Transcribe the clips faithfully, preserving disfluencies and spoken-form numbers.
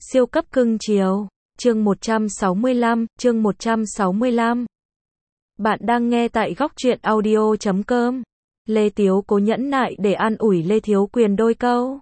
Siêu cấp cưng chiều. Chương một trăm sáu mươi lăm, chương một trăm sáu mươi lăm. Bạn đang nghe tại góc truyện audio chấm com. Lê Tiếu cố nhẫn nại để an ủi Lê Thiếu Quyền đôi câu.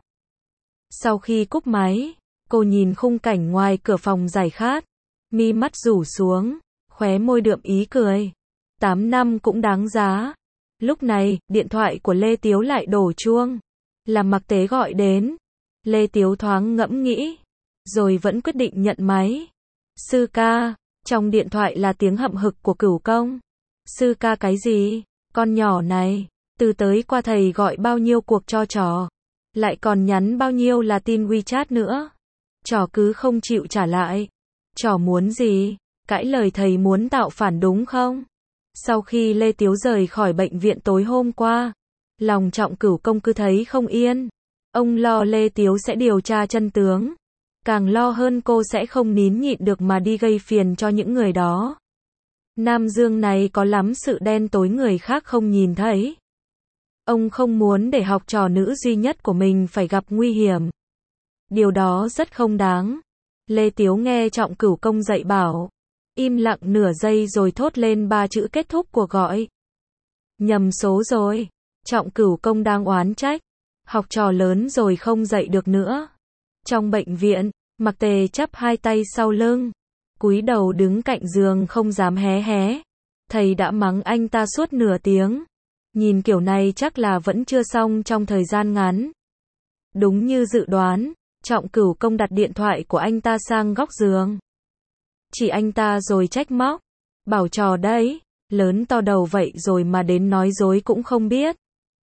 Sau khi cúp máy, cô nhìn khung cảnh ngoài cửa phòng giải khát, mi mắt rủ xuống, khóe môi đượm ý cười. Tám năm cũng đáng giá. Lúc này, điện thoại của Lê Tiếu lại đổ chuông. Là Mặc Tế gọi đến. Lê Tiếu thoáng ngẫm nghĩ, rồi vẫn quyết định nhận máy. Sư ca, trong điện thoại là tiếng hậm hực của Cửu Công. Sư ca cái gì? Con nhỏ này, từ tới qua thầy gọi bao nhiêu cuộc cho trò, lại còn nhắn bao nhiêu là tin WeChat nữa. Trò cứ không chịu trả lại. Trò muốn gì? Cãi lời thầy muốn tạo phản đúng không? Sau khi Lê Tiếu rời khỏi bệnh viện tối hôm qua, lòng Trọng Cửu Công cứ thấy không yên. Ông lo Lê Tiếu sẽ điều tra chân tướng, càng lo hơn cô sẽ không nín nhịn được mà đi gây phiền cho những người đó. Nam Dương này có lắm sự đen tối người khác không nhìn thấy. Ông không muốn để học trò nữ duy nhất của mình phải gặp nguy hiểm. Điều đó rất không đáng. Lê Tiếu nghe Trọng Cửu Công dạy bảo, im lặng nửa giây rồi thốt lên ba chữ kết thúc cuộc gọi. Nhầm số rồi. Trọng Cửu Công đang oán trách. Học trò lớn rồi không dạy được nữa. Trong bệnh viện, Mặc Tề chắp hai tay sau lưng, cúi đầu đứng cạnh giường không dám hé hé. Thầy đã mắng anh ta suốt nửa tiếng. Nhìn kiểu này chắc là vẫn chưa xong trong thời gian ngắn. Đúng như dự đoán, Trọng Cửu Công đặt điện thoại của anh ta sang góc giường. Chỉ anh ta rồi trách móc. Bảo trò đấy, lớn to đầu vậy rồi mà đến nói dối cũng không biết.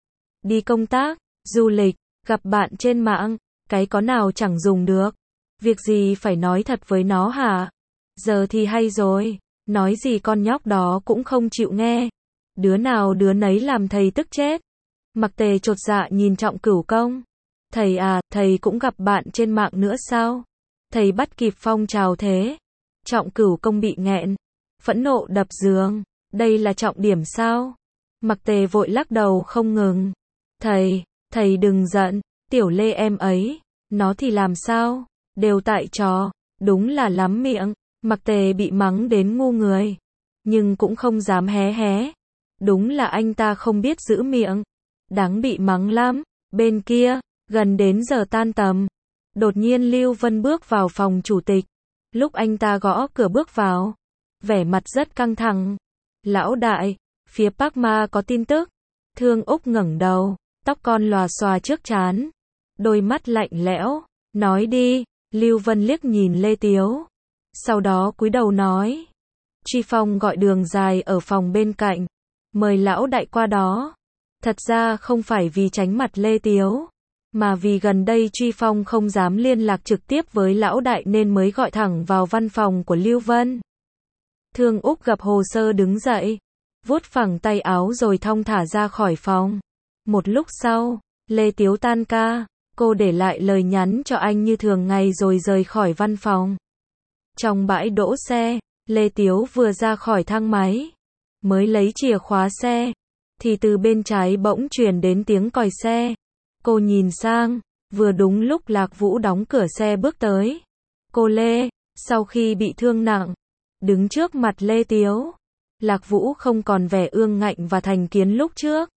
Đi công tác, du lịch, gặp bạn trên mạng, cái có nào chẳng dùng được. Việc gì phải nói thật với nó hả? Giờ thì hay rồi, nói gì con nhóc đó cũng không chịu nghe. Đứa nào đứa nấy làm thầy tức chết. Mặc Tề chột dạ nhìn Trọng Cửu Công. Thầy à, thầy cũng gặp bạn trên mạng nữa sao? Thầy bắt kịp phong trào thế. Trọng Cửu Công bị nghẹn, phẫn nộ đập giường. Đây là trọng điểm sao? Mặc Tề vội lắc đầu không ngừng. Thầy, thầy đừng giận, tiểu Lê em ấy, nó thì làm sao? Đều tại trò, đúng là lắm miệng. Mặc Tề bị mắng đến ngu người, nhưng cũng không dám hé hé. Đúng là anh ta không biết giữ miệng, đáng bị mắng lắm. Bên kia, gần đến giờ tan tầm, đột nhiên Lưu Vân bước vào phòng chủ tịch. Lúc anh ta gõ cửa bước vào, vẻ mặt rất căng thẳng. Lão đại, phía Park Ma có tin tức. Thương Úc ngẩng đầu, tóc con lòa xòa trước trán, đôi mắt lạnh lẽo, nói đi. Lưu Vân liếc nhìn Lê Tiếu, sau đó cúi đầu nói. Truy Phong gọi Đường Dài ở phòng bên cạnh, mời lão đại qua đó. Thật ra không phải vì tránh mặt Lê Tiếu, mà vì gần đây Truy Phong không dám liên lạc trực tiếp với lão đại nên mới gọi thẳng vào văn phòng của Lưu Vân. Thương Úc gặp hồ sơ đứng dậy, vuốt phẳng tay áo rồi thong thả ra khỏi phòng. Một lúc sau, Lê Tiếu tan ca, cô để lại lời nhắn cho anh như thường ngày rồi rời khỏi văn phòng. Trong bãi đỗ xe, Lê Tiếu vừa ra khỏi thang máy, mới lấy chìa khóa xe, thì từ bên trái bỗng truyền đến tiếng còi xe. Cô nhìn sang, vừa đúng lúc Lạc Vũ đóng cửa xe bước tới. Cô Lê, sau khi bị thương nặng, đứng trước mặt Lê Tiếu. Lạc Vũ không còn vẻ ương ngạnh và thành kiến lúc trước,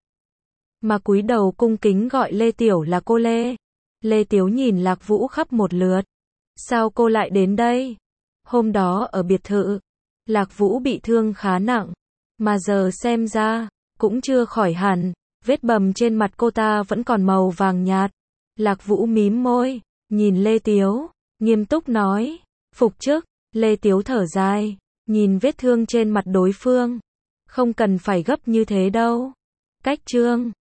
mà cúi đầu cung kính gọi Lê Tiểu là cô Lê. Lê Tiếu nhìn Lạc Vũ khắp một lượt. Sao cô lại đến đây? Hôm đó ở biệt thự, Lạc Vũ bị thương khá nặng, mà giờ xem ra, cũng chưa khỏi hẳn. Vết bầm trên mặt cô ta vẫn còn màu vàng nhạt. Lạc Vũ mím môi, nhìn Lê Tiếu, nghiêm túc nói. Phục chức. Lê Tiếu thở dài, nhìn vết thương trên mặt đối phương. Không cần phải gấp như thế đâu. Cách trương.